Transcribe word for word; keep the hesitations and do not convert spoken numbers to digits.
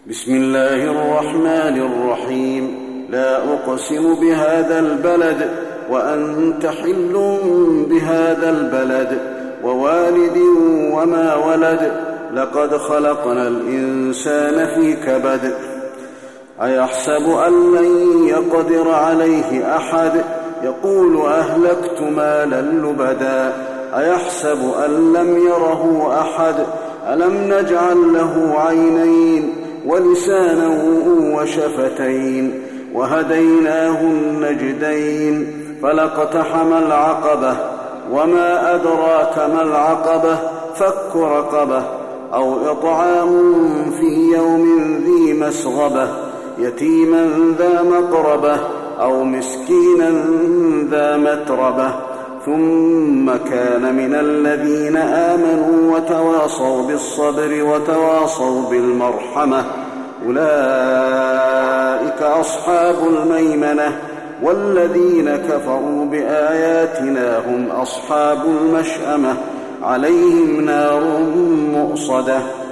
بسم الله الرحمن الرحيم. لا أقسم بهذا البلد وأنت حل بهذا البلد ووالد وما ولد. لقد خلقنا الإنسان في كبد. أيحسب أن لن يقدر عليه أحد يقول أهلكت مالا لبدا. أيحسب أن لم يره أحد ألم نجعل له عينين ولسانا وشفتين وهديناه النجدين. فلاقتحم العقبة وما أدراك ما العقبة. فك رقبة أو إطعام في يوم ذي مسغبة يتيما ذا مقربة أو مسكينا ذا متربة. ثم كان من الذين آمنوا وتواصوا بالصبر وتواصوا بالمرحمة. أولئك أصحاب الميمنة. والذين كفروا بآياتنا هم أصحاب المشأمة عليهم نار مؤصدة.